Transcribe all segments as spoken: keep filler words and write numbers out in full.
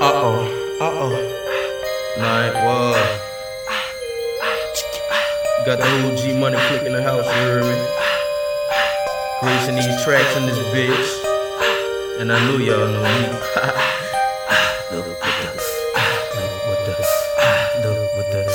Uh-oh, uh-oh. Night, whoa. Got the O G money click in the house, you heard me? Gracing these tracks in this bitch. And I knew y'all know me. Look what does. Look what does. Look what does.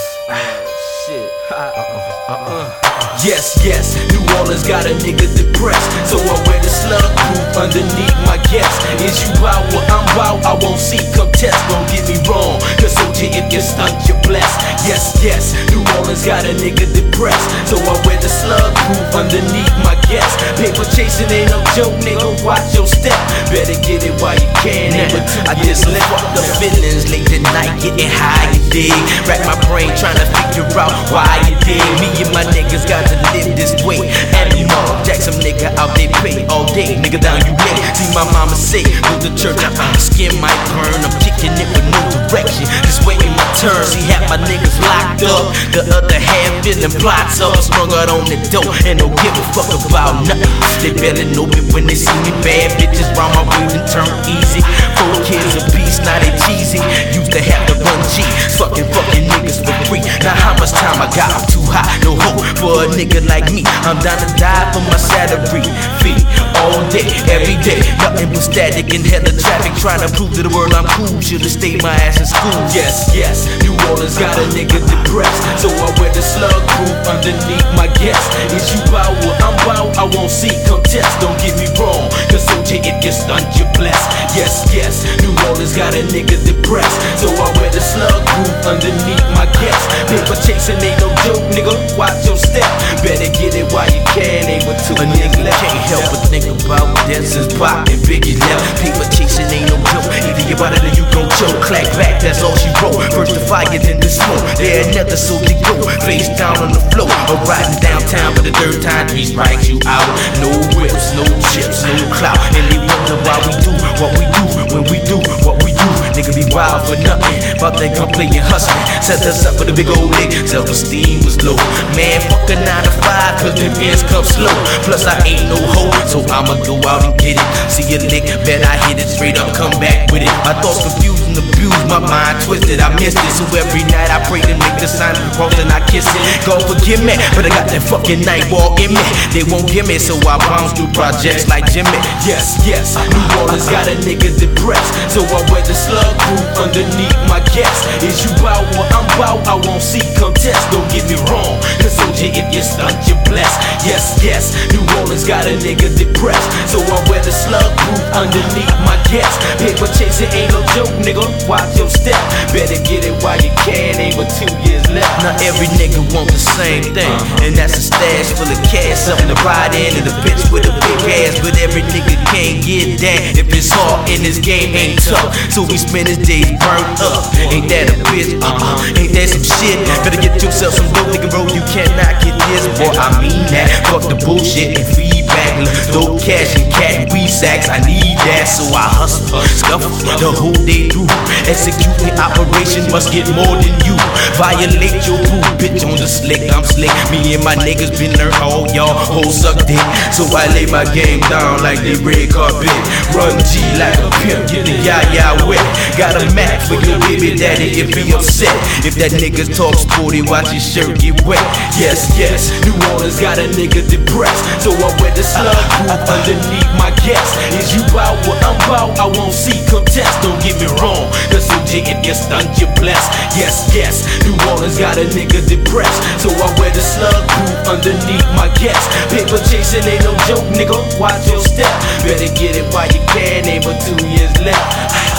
Shit. Uh-oh, uh-oh. Yes, yes, New Orleans got a nigga depressed, so I wear the slug proof underneath my guest. Is you out where I'm out? I won't see, come test, don't get me wrong, cause O G if you stunt, you're blessed. Yes, yes, New Orleans got a nigga depressed, so I wear the slug proof underneath my guest. Paper chasing ain't no joke, nigga, watch your step. Better get it while you can, nigga. I just left up the feelings late at night, getting high, you dig. Rack my brain trying to figure out why you dig. Me and my niggas got to live this way. Animal, jack some nigga out they pay all day. Nigga down you late. See my mama say, go to church, I uh, skin might burn. I'm kicking it with no direction, just waiting my turn. See half my niggas locked up, the other half feeling plots up. Sprung out on the dope and don't give a fuck about nothing. They better know me when they see me. Bad bitches round my way and turn easy. Four kids a piece, now they cheesy. Used to have to run G, fucking fucking niggas for free. Now how much time I got? I'm too high, no hope for a nigga like me. I'm down to die for my salary fee. All day, every day, nothing but static and hella traffic. Trying to prove to the world I'm cool. Should've stayed my ass in school. Yes, yes, New Orleans got a nigga depressed, so I wear the slug proof underneath my guest. Is you out where I'm out? I won't see, come test. Don't get me wrong, cause O J if you stunt, you're blessed. Yes, yes, New Orleans got a nigga depressed, so I wear the slug proof underneath my guest. Paper chasing ain't no joke, nigga, watch your step. Better get it while you can, ain't with two. A nigga can't help but think about death since Pop and Biggie left. Paper chasing ain't no joke, either you about it or you gon' choke. Clack back, that's all she wrote. First the fire, then the smoke. There another soldier go, face down on the floor. Or riding downtown for the third time, three strikes you out. No whips, no chips, no clout. And they wonder why we do what we do when we do what we do. Nigga be wild for nothing, but they gon' play and hustling. Set us up for the big old lick, self-esteem was low. Man, fuck a nine to five, cause them ends come slow. Plus I ain't no hoe, so I'ma go out and get it. See a lick, bet I hit it straight up, come back with it. My thoughts confused and abused, my mind twisted, I missed it. So every night I pray to make the sign of the cross and I kiss it. God forgive me, but I got that fucking night wall in me. They won't give me, so I bounce through projects like Jimmy. Yes, yes, New Orleans got a nigga depressed, so I wear the slug proof underneath my guest. Is you out where I'm out? I won't see, come test. Don't get me wrong, cause O J if you stunt, you're blessed. Yes, yes, New Orleans got a nigga depressed, so I wear the slug proof underneath my guest. Paper chasing ain't no joke, nigga, watch your step. Better get it while you can, ain't but two years left. Now every nigga want the same thing, and that's a stash full of cash, something to ride in, and a bitch with a big ass. But every nigga can't get that if it's hard and this game ain't tough, so we spend his days burnt up. Ain't that a bitch? Uh-uh, ain't that some shit? Better get yourself some dope, nigga, bro, you cannot get this. Boy, I mean that, fuck the bullshit and feedback. Dope cash and cat and weed sacks, I need that, so I hustle, scuffle the whole day through. Execute the operation, must get more than you. Violate your rule, bitch on the slick, I'm slick. Me and my niggas been learned all y'all hoes suck dick, so I lay my game down like the red carpet. Run G like a pimp, get the yah-yah wet. Got a Mac for your baby daddy if he upset. If that nigga talk sporty, watch his shirt get wet. Yes, yes, New Orleans got a nigga depressed, so I wear the slug proof underneath my guest. Is you out where I'm out? I won't see, come test. Don't get me wrong, cause O J if you stunt, you're blessed. Yes, yes, New Orleans got a nigga depressed, so I wear the slug proof underneath my guest. Paper chasing ain't no joke, nigga, watch your step. Better get it while you can, ain't but two years left.